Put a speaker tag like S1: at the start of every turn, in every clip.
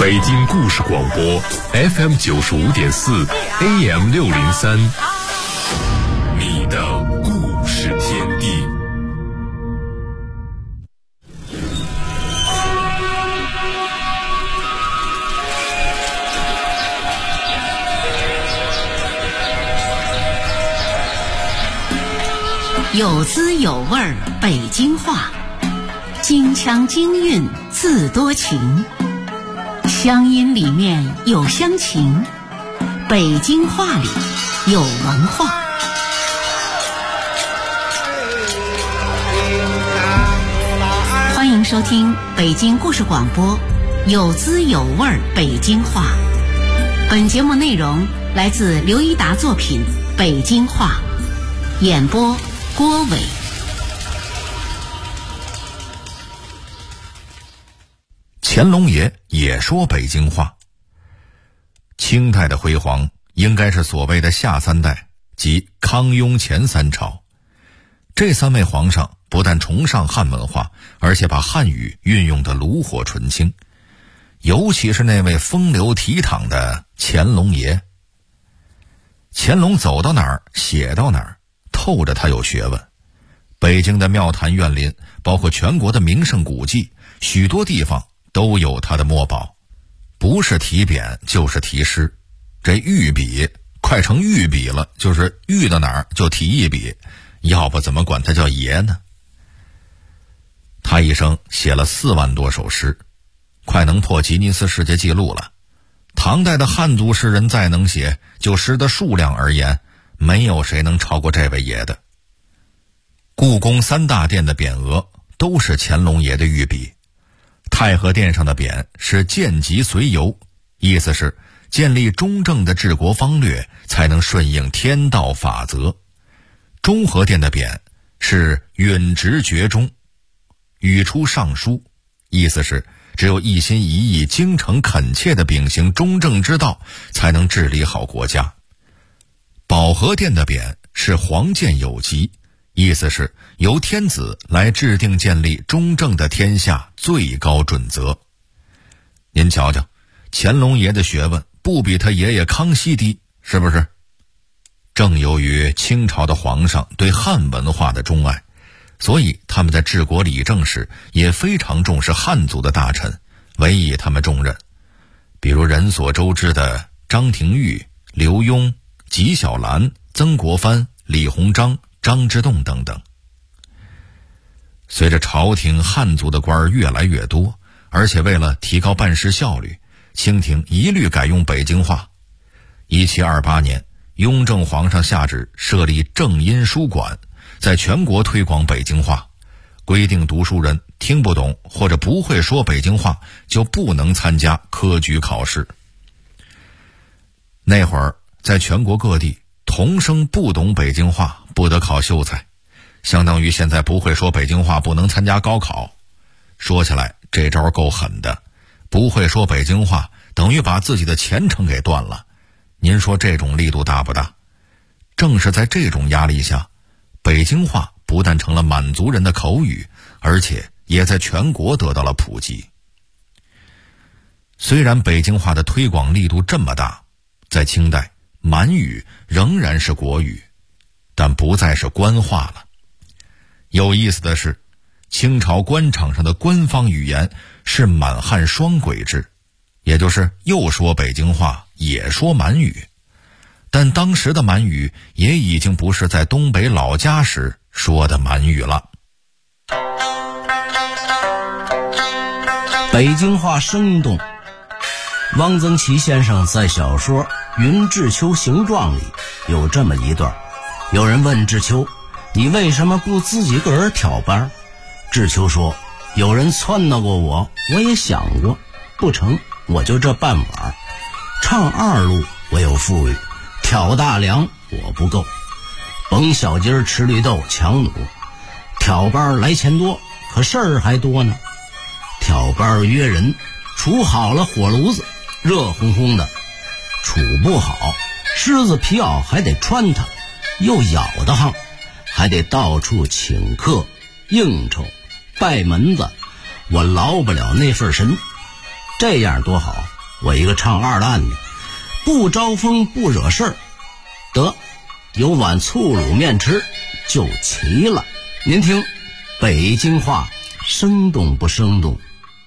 S1: 北京故事广播 FM 95.4 AM 603，你的故事天地。
S2: 有滋有味儿北京话，京腔京韵字多情，乡音里面有乡情，北京话里有文化。欢迎收听北京故事广播有滋有味儿北京话。本节目内容来自刘一达作品《北京话》，演播郭伟。
S3: 乾隆爷也说北京话。清代的辉煌应该是所谓的下三代，即康雍乾三朝。这三位皇上不但崇尚汉文化，而且把汉语运用得炉火纯青。尤其是那位风流倜傥的乾隆爷。乾隆走到哪儿写到哪儿，透着他有学问。北京的庙坛苑林，包括全国的名胜古迹，许多地方都有他的墨宝，不是题匾就是题诗。这御笔快成御笔了，就是御到哪儿就题一笔，要不怎么管他叫爷呢？他一生写了4万多首诗，快能破吉尼斯世界纪录了。唐代的汉族诗人再能写，就诗的数量而言，没有谁能超过这位爷的。故宫3大殿的匾额都是乾隆爷的御笔。太和殿上的匾是见吉随游，意思是建立中正的治国方略，才能顺应天道法则。中和殿的匾是允直厥中，语出尚书，意思是只有一心一意、精诚恳切地秉行中正之道，才能治理好国家。保和殿的匾是皇建有极，意思是由天子来制定建立中正的天下最高准则。您瞧瞧，乾隆爷的学问不比他爷爷康熙低，是不是？正由于清朝的皇上对汉文化的钟爱，所以他们在治国理政时也非常重视汉族的大臣，委以他们重任。比如人所周知的张廷玉、刘墉、纪晓岚、曾国藩、李鸿章、张之洞等等。随着朝廷汉族的官儿越来越多，而且为了提高办事效率，清廷一律改用北京话。1728年，雍正皇上下旨设立正音书馆，在全国推广北京话，规定读书人听不懂或者不会说北京话就不能参加科举考试。那会儿在全国各地，童生不懂北京话不得考秀才，相当于现在不会说北京话不能参加高考。说起来这招够狠的，不会说北京话等于把自己的前程给断了。您说这种力度大不大？正是在这种压力下，北京话不但成了满族人的口语，而且也在全国得到了普及。虽然北京话的推广力度这么大，在清代满语仍然是国语，但不再是官话了。有意思的是，清朝官场上的官方语言是满汉双轨制，也就是又说北京话也说满语。但当时的满语也已经不是在东北老家时说的满语了。
S4: 北京话生动。汪曾祺先生在小说《云志秋形状》里有这么一段，有人问志秋，你为什么不自己个儿挑班？志秋说，有人撺掇过我也想过，不成，我就这半碗。唱二路我有富裕，挑大梁我不够，甭小鸡儿吃绿豆强弩，挑班来钱多，可事儿还多呢。挑班约人，处好了火炉子，热烘烘的；处不好，狮子皮袄还得穿它，又咬得慌，还得到处请客应酬拜门子，我劳不了那份神。这样多好， 我一个唱二烂的，不招风不惹事儿，得有碗醋卤面吃就齐了。您听北京话生动不生动？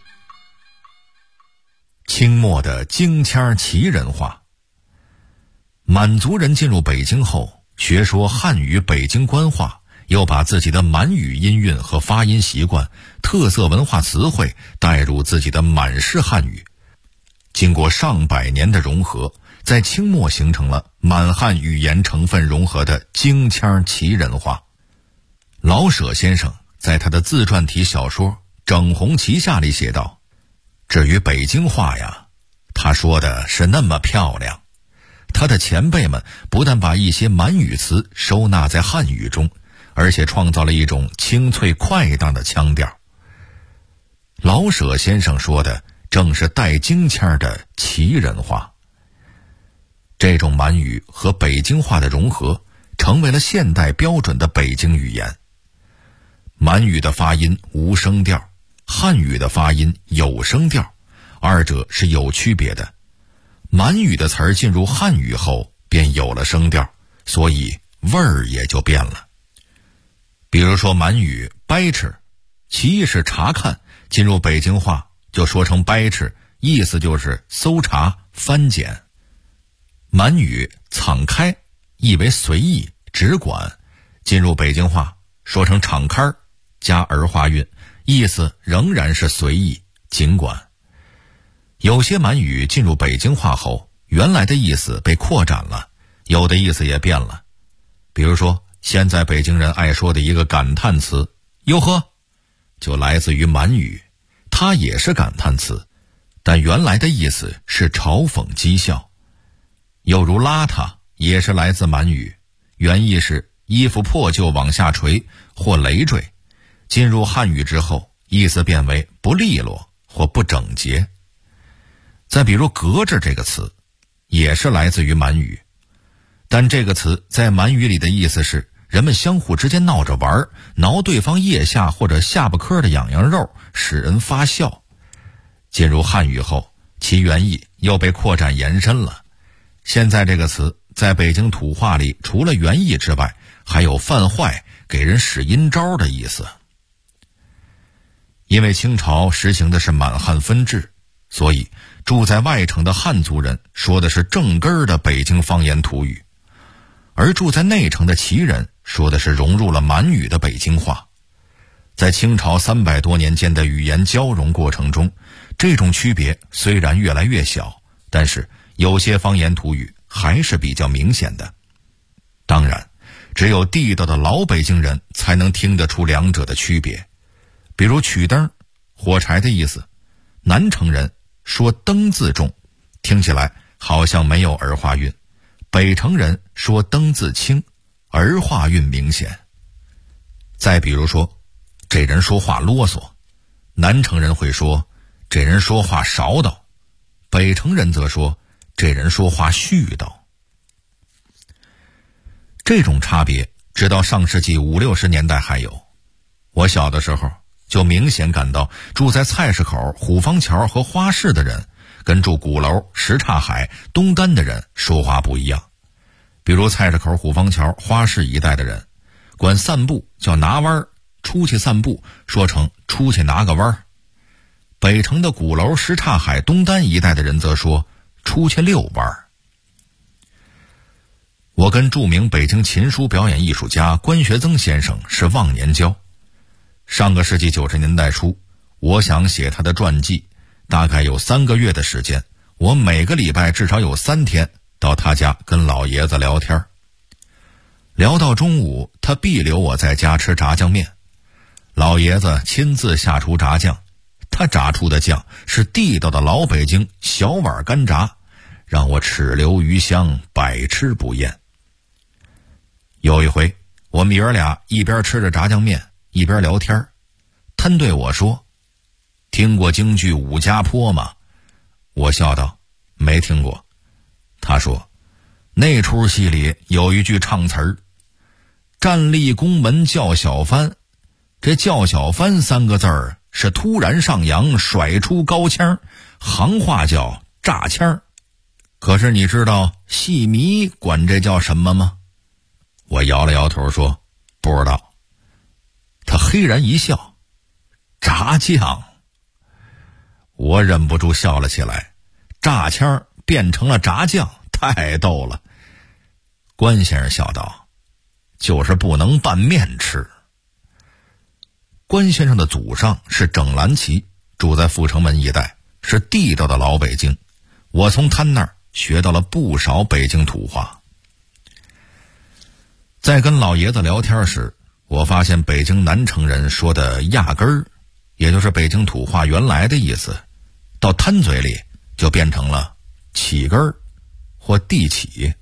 S3: 清末的京腔旗人话。满族人进入北京后，学说汉语北京官话，又把自己的满语音韵和发音习惯、特色文化词汇带入自己的满式汉语，经过上百年的融合，在清末形成了满汉语言成分融合的京腔旗人话。老舍先生在他的自传体小说《整红旗下》里写道，至于北京话呀，他说的是那么漂亮，他的前辈们不但把一些满语词收纳在汉语中，而且创造了一种清脆快当的腔调。老舍先生说的正是带京腔的旗人话。这种满语和北京话的融合，成为了现代标准的北京语言。满语的发音无声调，汉语的发音有声调，二者是有区别的。满语的词儿进入汉语后便有了声调，所以味儿也就变了。比如说满语掰吃，其意是查看，进入北京话就说成掰吃，意思就是搜查翻检。满语敞开，意为随意只管，进入北京话说成敞开加儿化韵，意思仍然是随意尽管。有些满语进入北京话后，原来的意思被扩展了，有的意思也变了。比如说现在北京人爱说的一个感叹词哟呵，就来自于满语，它也是感叹词，但原来的意思是嘲讽讥笑。又如邋遢也是来自满语，原意是衣服破旧往下垂或累赘，进入汉语之后，意思变为不利落或不整洁。再比如隔着这个词，也是来自于满语，但这个词在满语里的意思是人们相互之间闹着玩，挠对方腋下或者下巴颏的痒痒肉，使人发笑。进入汉语后，其原意又被扩展延伸了。现在这个词在北京土话里，除了原意之外，还有犯坏、给人使阴招的意思。因为清朝实行的是满汉分治，所以住在外城的汉族人说的是正根儿的北京方言土语，而住在内城的旗人说的是融入了满语的北京话。在清朝300多年间的语言交融过程中，这种区别虽然越来越小，但是有些方言土语还是比较明显的。当然，只有地道的老北京人才能听得出两者的区别。比如曲灯，火柴的意思，南城人说灯字重，听起来好像没有儿化韵，北城人说灯字轻，儿化韵明显。再比如说，这人说话啰嗦，南城人会说这人说话少叨，北城人则说这人说话絮叨。这种差别直到上世纪50、60年代还有。我小的时候就明显感到，住在菜市口、虎坊桥和花市的人跟住鼓楼、什刹海、东单的人说话不一样。比如菜市口、虎坊桥、花市一带的人管散步叫拿弯儿，出去散步说成出去拿个弯儿。北城的鼓楼、什刹海、东单一带的人则说出去遛弯儿。我跟著名北京琴书表演艺术家关学增先生是忘年交。上个世纪90年代初，我想写他的传记，大概有3个月的时间，我每个礼拜至少有3天到他家跟老爷子聊天。聊到中午，他必留我在家吃炸酱面。老爷子亲自下厨炸酱，他炸出的酱是地道的老北京小碗干炸，让我齿留余香，百吃不厌。有一回，我们爷儿俩一边吃着炸酱面一边聊天，他对我说：“听过京剧《武家坡》吗？”我笑道：“没听过。”他说：“那出戏里有一句唱词儿，站立宫门叫小帆，这叫小帆3个字儿是突然上扬，甩出高腔，行话叫炸签儿。可是你知道戏迷管这叫什么吗？我摇了摇头说不知道。他嘿然一笑，炸酱。我忍不住笑了起来，炸签儿变成了炸酱，太逗了。关先生笑道，就是不能拌面吃。关先生的祖上是整蓝旗，住在阜成门一带，是地道的老北京。我从他那儿学到了不少北京土话。在跟老爷子聊天时，我发现北京南城人说的压根儿，也就是北京土话原来的意思，到他嘴里就变成了起根儿或地起。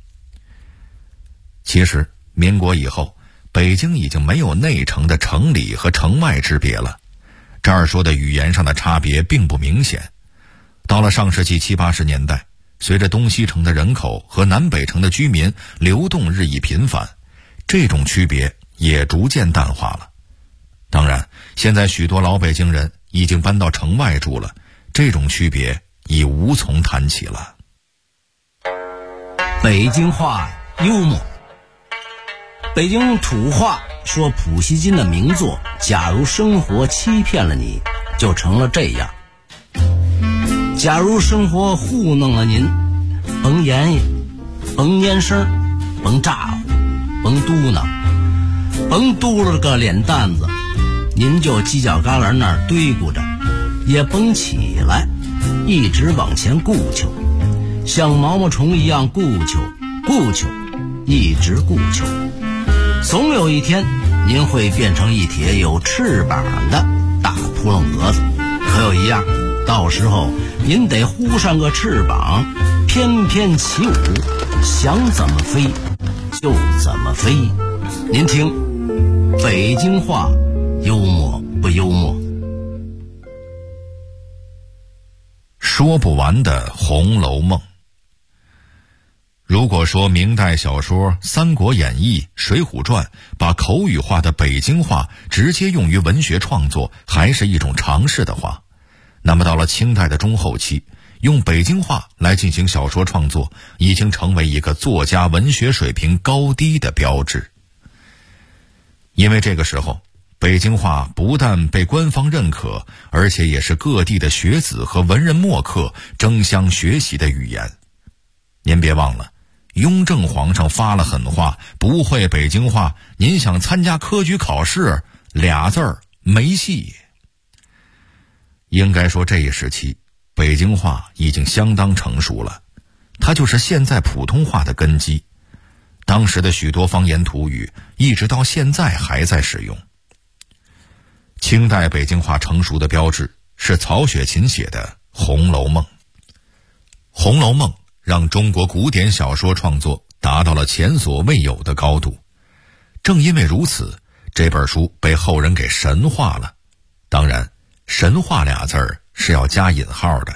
S3: 其实民国以后，北京已经没有内城的城里和城外之别了，这儿说的语言上的差别并不明显。到了上世纪70、80年代，随着东西城的人口和南北城的居民流动日益频繁，这种区别也逐渐淡化了。当然，现在许多老北京人已经搬到城外住了，这种区别已无从谈起了。
S4: 北京话幽默。北京土话说普希金的名作《假如生活欺骗了你》就成了这样。假如生活糊弄了您，甭言语，甭蔫声，甭咋呼，甭嘟囔，甭嘟了个脸蛋子，您就犄角旮旯那儿堆咕着，也甭起来，一直往前顾求，像毛毛虫一样顾求，一直顾求。总有一天，您会变成一帖有翅膀的大扑棱蛾子。可有一样，到时候您得呼上个翅膀，翩翩起舞，想怎么飞就怎么飞。您听，北京话幽默不幽默？
S3: 说不完的《红楼梦》。如果说明代小说《三国演义》《水浒传》把口语化的北京话直接用于文学创作还是一种常识的话，那么到了清代的中后期，用北京话来进行小说创作已经成为一个作家文学水平高低的标志。因为这个时候，北京话不但被官方认可，而且也是各地的学子和文人墨客争相学习的语言。您别忘了，雍正皇上发了狠话，不会北京话，您想参加科举考试，2字儿没戏。应该说这一时期，北京话已经相当成熟了，它就是现在普通话的根基。当时的许多方言土语，一直到现在还在使用。清代北京话成熟的标志是曹雪芹写的《红楼梦》。《红楼梦》让中国古典小说创作达到了前所未有的高度。正因为如此，这本书被后人给神化了。当然，神话2字儿是要加引号的。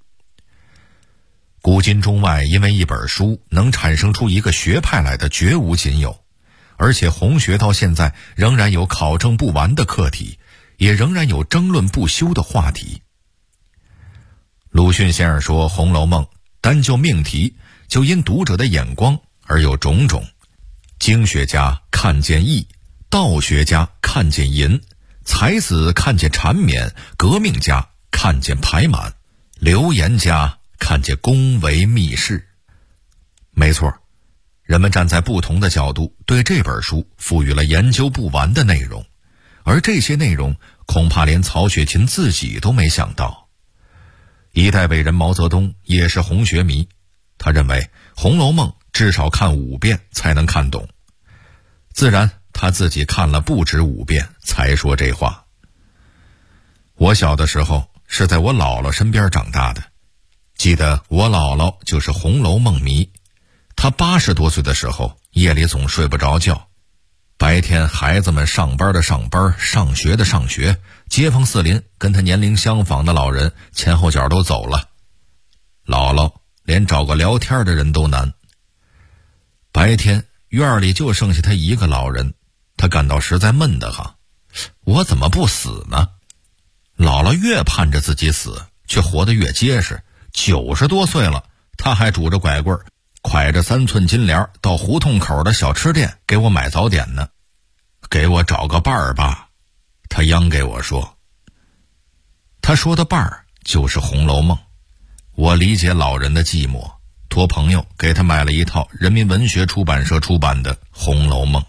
S3: 古今中外因为一本书能产生出一个学派来的绝无仅有，而且红学到现在仍然有考证不完的课题，也仍然有争论不休的话题。鲁迅先生说，《红楼梦》单就命题，就因读者的眼光而有种种。经学家看见义，道学家看见淫，才子看见缠绵，革命家看见排满，流言家看见宫闱秘事。没错，人们站在不同的角度对这本书赋予了研究不完的内容，而这些内容恐怕连曹雪芹自己都没想到。一代伟人毛泽东也是红学迷，他认为《红楼梦》至少看5遍才能看懂。自然他自己看了不止5遍才说这话。我小的时候是在我姥姥身边长大的，记得我姥姥就是《红楼梦》迷。她80多岁的时候，夜里总睡不着觉，白天孩子们上班的上班，上学的上学，街坊四邻跟他年龄相仿的老人前后脚都走了，姥姥连找个聊天的人都难。白天院里就剩下他一个老人，他感到实在闷得慌，我怎么不死呢？姥姥越盼着自己死，却活得越结实， 90多岁了，他还拄着拐棍，挎着3寸金莲到胡同口的小吃店给我买早点呢。给我找个伴儿吧，他央给我说。他说的伴儿就是《红楼梦》。我理解老人的寂寞，托朋友给他买了一套人民文学出版社出版的《红楼梦》。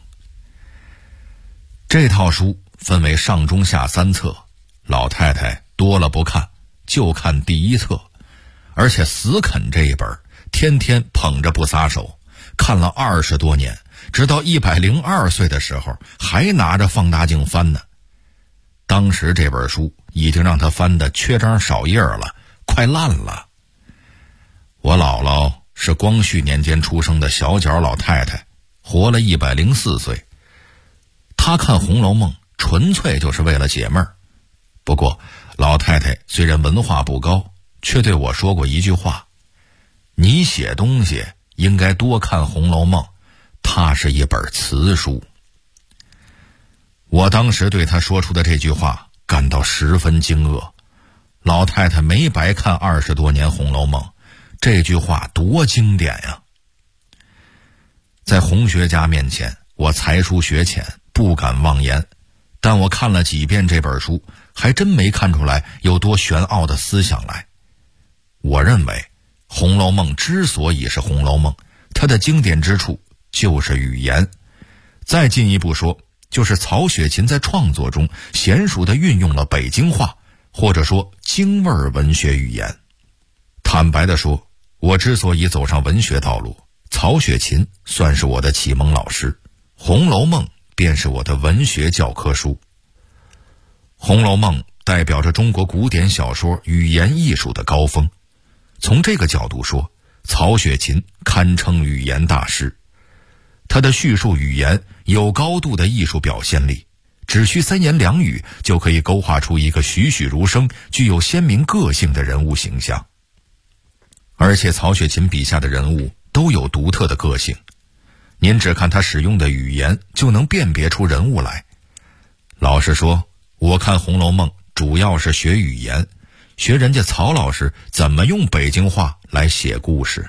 S3: 这套书分为上中下3册，老太太多了不看，就看第1册，而且死啃这一本，天天捧着不撒手，看了20多年，直到102岁的时候还拿着放大镜翻呢。当时这本书已经让他翻得缺张少页了，快烂了。我姥姥是光绪年间出生的小脚老太太，活了104岁。她看《红楼梦》纯粹就是为了解闷儿。不过老太太虽然文化不高，却对我说过一句话：你写东西应该多看《红楼梦》，它是一本词书。我当时对她说出的这句话感到十分惊愕。老太太没白看20多年《红楼梦》，这句话多经典呀！在红学家面前，我才疏学浅，不敢妄言，但我看了几遍这本书，还真没看出来有多玄奥的思想来。我认为《红楼梦》之所以是《红楼梦》，它的经典之处就是语言。再进一步说，就是曹雪芹在创作中娴熟地运用了北京话，或者说京味文学语言。坦白地说，我之所以走上文学道路，曹雪芹算是我的启蒙老师，《红楼梦》便是我的文学教科书。《红楼梦》代表着中国古典小说语言艺术的高峰。从这个角度说，曹雪芹堪称语言大师。他的叙述语言有高度的艺术表现力，只需3言2语就可以勾画出一个栩栩如生、具有鲜明个性的人物形象。而且曹雪芹笔下的人物都有独特的个性，您只看他使用的语言就能辨别出人物来。老实说，我看《红楼梦》主要是学语言，学人家曹老师怎么用北京话来写故事。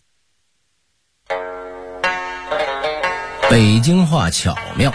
S4: 北京话巧妙。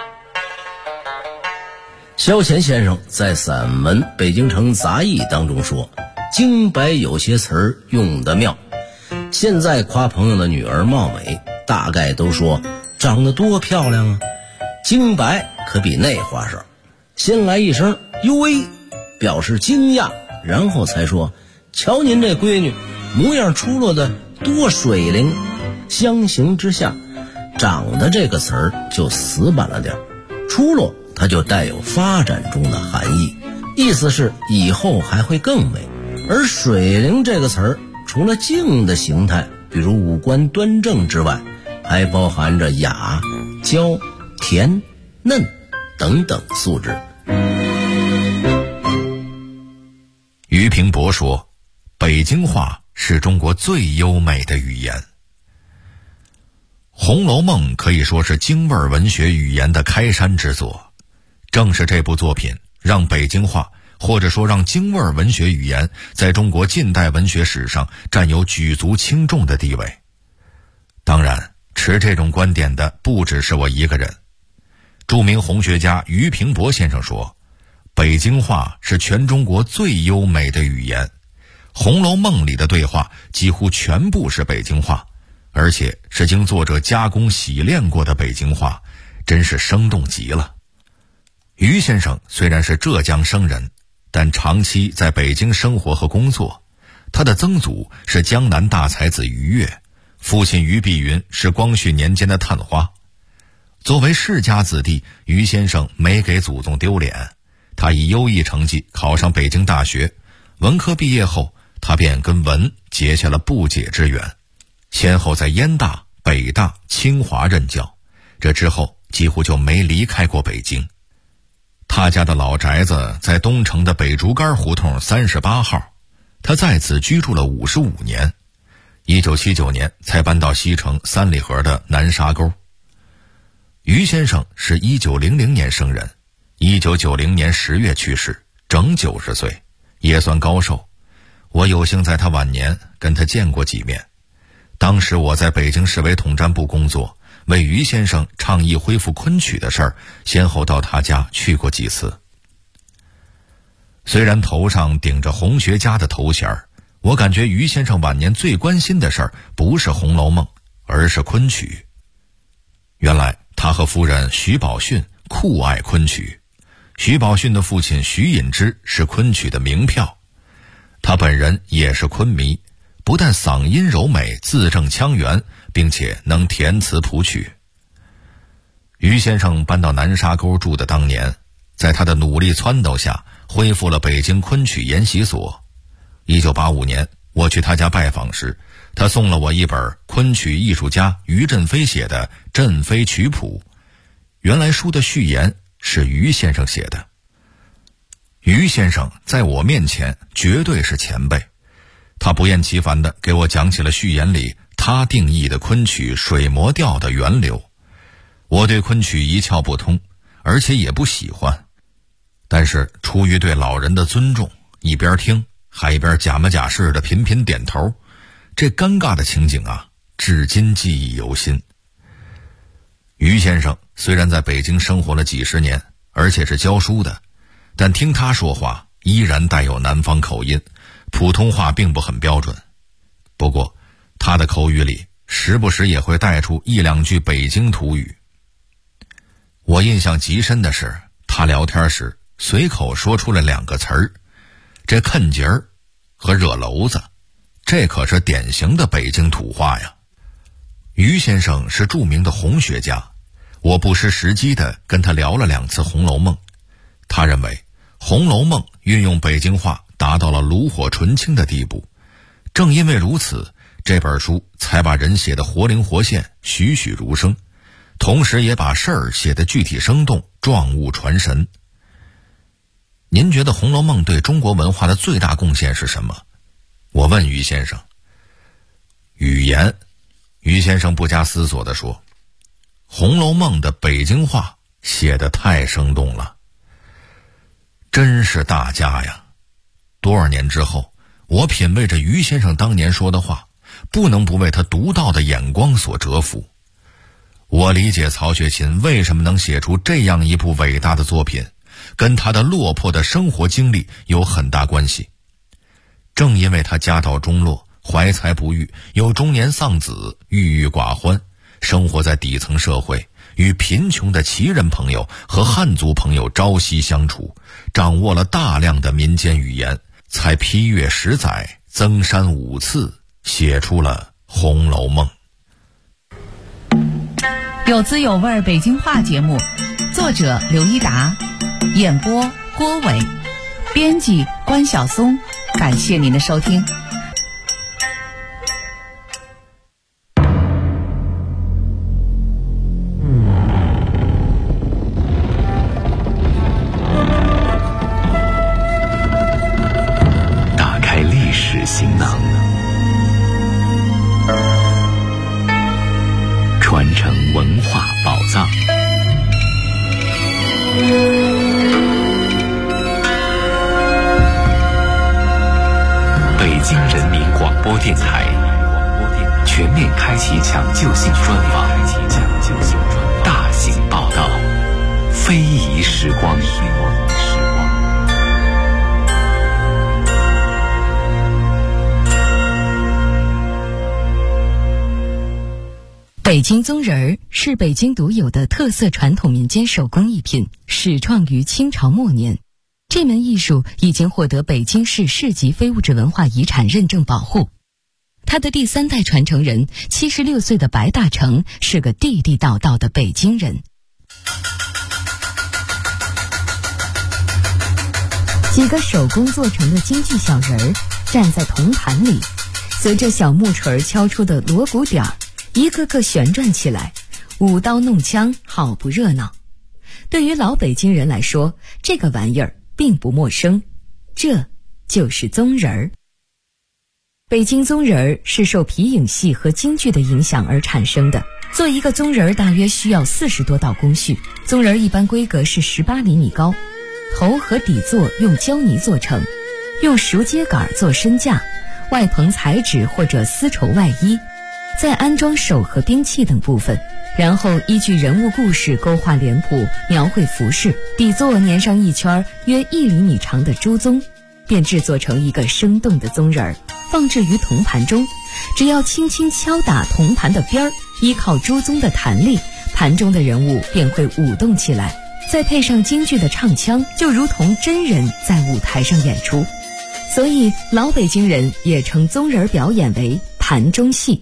S4: 萧乾先生在散文《北京城杂艺》当中说，京白有些词儿用得妙。现在夸朋友的女儿貌美，大概都说长得多漂亮啊。京白可比那花哨，先来一声哟喂，表示惊讶，然后才说瞧您这闺女模样出落的多水灵。相形之下，长得这个词儿就死板了点，出落它就带有发展中的含义，意思是以后还会更美。而水灵这个词儿除了静的形态，比如五官端正之外，还包含着雅、娇、甜、嫩等等素质。
S3: 俞平伯说，北京话是中国最优美的语言。《红楼梦》可以说是京味文学语言的开山之作，正是这部作品让北京话，或者说让京味文学语言在中国近代文学史上占有举足轻重的地位。当然，持这种观点的不只是我一个人。著名红学家俞平伯先生说，北京话是全中国最优美的语言，《红楼梦》里的对话几乎全部是北京话，而且是经作者加工洗练过的北京话，真是生动极了。俞先生虽然是浙江生人，但长期在北京生活和工作。他的曾祖是江南大才子俞越，父亲俞碧云是光绪年间的探花。作为世家子弟，俞先生没给祖宗丢脸，他以优异成绩考上北京大学，文科毕业后，他便跟文结下了不解之缘，先后在燕大、北大、清华任教，这之后几乎就没离开过北京。他家的老宅子在东城的北竹竿胡同38号，他在此居住了55年，1979年才搬到西城3里河的南沙沟。俞先生是1900年生人，1990年10月去世，整90岁，也算高寿。 我有幸在他晚年跟他见过几面。当时我在北京市委统战部工作，为于先生倡议恢复昆曲的事儿，先后到他家去过几次。虽然头上顶着红学家的头衔，我感觉于先生晚年最关心的事儿不是《红楼梦》，而是昆曲。原来他和夫人徐宝训酷爱昆曲，徐宝训的父亲徐引之是昆曲的名票，他本人也是昆迷，不但嗓音柔美，字正腔圆，并且能填词谱曲。于先生搬到南沙沟住的当年，在他的努力撺掇下，恢复了北京昆曲研习所。1985年，我去他家拜访时，他送了我一本昆曲艺术家于振飞写的《振飞曲谱》，原来书的序言是于先生写的。于先生在我面前绝对是前辈，他不厌其烦地给我讲起了序言里他定义的昆曲水磨调的源流。我对昆曲一窍不通，而且也不喜欢，但是出于对老人的尊重，一边听还一边假模假式的频频点头，这尴尬的情景啊，至今记忆犹新。于先生虽然在北京生活了几十年，而且是教书的，但听他说话依然带有南方口音，普通话并不很标准。不过他的口语里时不时也会带出一两句北京土语。我印象极深的是，他聊天时随口说出了2个词儿，这坑节儿和惹娄子，这可是典型的北京土话呀。于先生是著名的红学家，我不失时机地跟他聊了2次《红楼梦》。他认为《红楼梦》运用北京话达到了炉火纯青的地步，正因为如此，这本书才把人写得活灵活现，栩栩如生，同时也把事儿写得具体生动，状物传神。您觉得《红楼梦》对中国文化的最大贡献是什么？我问于先生。语言。于先生不加思索地说，《红楼梦》的北京话写得太生动了。真是大家呀！多少年之后，我品味着于先生当年说的话，不能不为他独到的眼光所折服。我理解曹雪芹为什么能写出这样一部伟大的作品，跟他的落魄的生活经历有很大关系。正因为他家道中落，怀才不遇，又中年丧子，郁郁寡欢，生活在底层社会，与贫穷的旗人朋友和汉族朋友朝夕相处，掌握了大量的民间语言，才批阅10载，增删5次，写出了《红楼梦》。
S5: 有滋有味北京话节目，作者刘一达，演播郭伟，编辑关晓松。感谢您的收听。
S1: 打开历史行囊，传承文化宝藏。北京人民广播电台全面开启抢救性专访，大型报道，非遗时光。
S6: 北京宗人儿是北京独有的特色传统民间手工艺品，始创于清朝末年。这门艺术已经获得北京市市级非物质文化遗产认证保护。他的第3代传承人76岁的白大成是个地地道道的北京人。几个手工做成的京剧小人儿站在铜盘里，随着小木锤敲出的锣鼓点儿，一个个旋转起来，舞刀弄枪，好不热闹。对于老北京人来说，这个玩意儿并不陌生，这就是宗人儿。北京宗人儿是受皮影戏和京剧的影响而产生的。做一个宗人儿大约需要40多道工序，宗人儿一般规格是18厘米高，头和底座用胶泥做成， 用熟秸秆做身架，外棚彩纸或者丝绸外衣，再安装手和兵器等部分，然后依据人物故事勾画脸谱，描绘服饰，底座粘上一圈约1厘米长的猪鬃，便制作成一个生动的鬃人，放置于铜盘中。只要轻轻敲打铜盘的边儿，依靠猪鬃的弹力，盘中的人物便会舞动起来，再配上京剧的唱腔，就如同真人在舞台上演出。所以老北京人也称鬃人表演为盘中戏。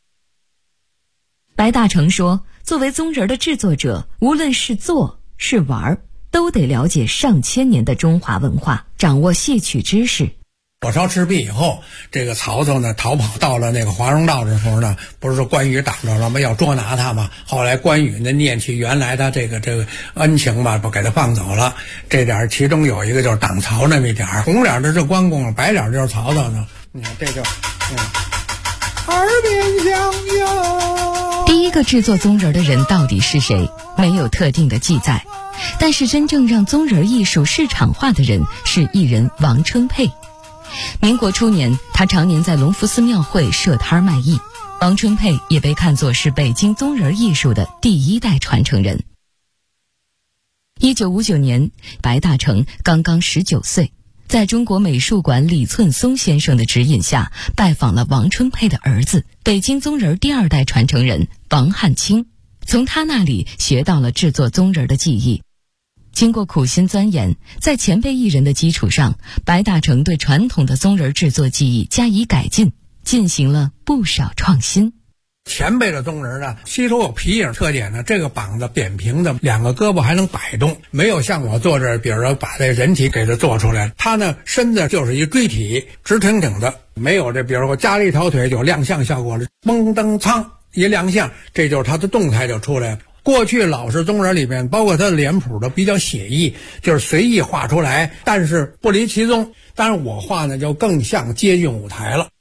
S6: 白大成说，作为鬃人的制作者，无论是做是玩，都得了解上千年的中华文化，掌握戏曲知识。
S7: 火烧赤壁以后，这个曹操呢逃跑到了那个华容道的时候呢，不是说关羽挡着了吗？要捉拿他嘛。后来关羽呢念起原来的这个恩情吧，不给他放走了。这点其中有一个就是挡曹那么一点，红脸的是关公，白脸就是曹操呢。你看这就耳边响哟。
S6: 第一个制作鬃人的人到底是谁，没有特定的记载。但是真正让鬃人艺术市场化的人是艺人王春佩。民国初年，他常年在隆福寺庙会设摊卖艺。王春佩也被看作是北京鬃人艺术的第1代传承人。1959年，白大成刚刚19岁，在中国美术馆李寸松先生的指引下，拜访了王春佩的儿子，北京鬃人第2代传承人王汉卿，从他那里学到了制作鬃人的技艺。经过苦心钻研，在前辈艺人的基础上，白大成对传统的鬃人制作技艺加以改进，进行了不少创新。
S7: 前辈的鬃人呢，吸收有皮影特点呢，这个膀子扁平的，2个胳膊还能摆动，没有像我做这，比如说把这人体给它做出来，他呢身子就是一锥体，直挺挺的，没有这，比如说我加了一条腿有亮相效果了，嘣噔苍一亮相，这就是他的动态就出来了。过去老式鬃人里面，包括他的脸谱都比较写意，就是随意画出来，但是不离其宗。但是我画呢，就更像接近舞台了。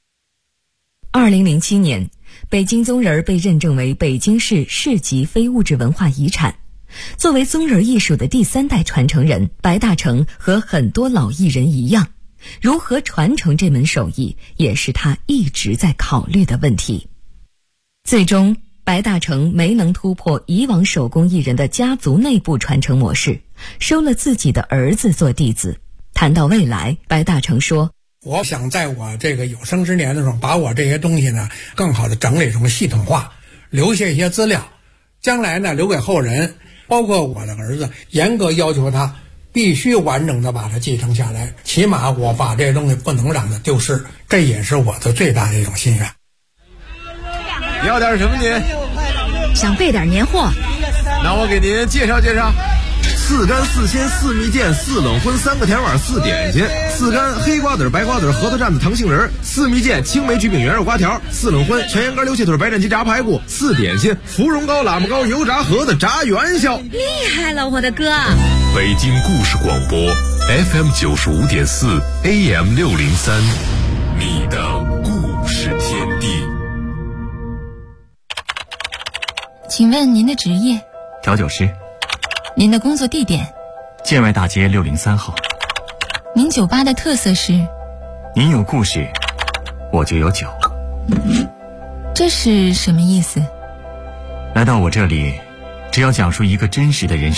S6: 2007年，北京鬃人被认证为北京市市级非物质文化遗产。作为鬃人艺术的第3代传承人，白大成和很多老艺人一样，如何传承这门手艺，也是他一直在考虑的问题。最终，白大成没能突破以往手工艺人的家族内部传承模式，收了自己的儿子做弟子。谈到未来，白大成说，
S7: 我想在我这个有生之年的时候，把我这些东西呢更好的整理成系统化，留下一些资料，将来呢留给后人，包括我的儿子，严格要求他必须完整的把它继承下来，起码我把这些东西不能让它丢失，这也是我的最大的一种心愿。
S8: 要点什么您？
S9: 想备点年货。
S8: 那我给您介绍介绍：4干4鲜4蜜饯4冷荤3个甜碗4点心，4干黑瓜子白瓜子核桃蘸子糖杏仁，4蜜饯青梅橘饼圆肉瓜条，4冷荤全羊肝溜蟹腿白斩鸡炸排骨，4点心芙蓉糕喇嘛糕油炸盒子炸元宵。
S9: 厉害了，我的哥！
S1: 北京故事广播 FM 95.4 AM 603，你的故事天地。
S10: 请问您的职业？
S11: 调酒师。
S10: 您的工作地点？
S11: 建外大街603号。
S10: 您酒吧的特色是？
S11: 您有故事，我就有酒。
S10: 这是什么意思？
S11: 来到我这里，只要讲述一个真实的人生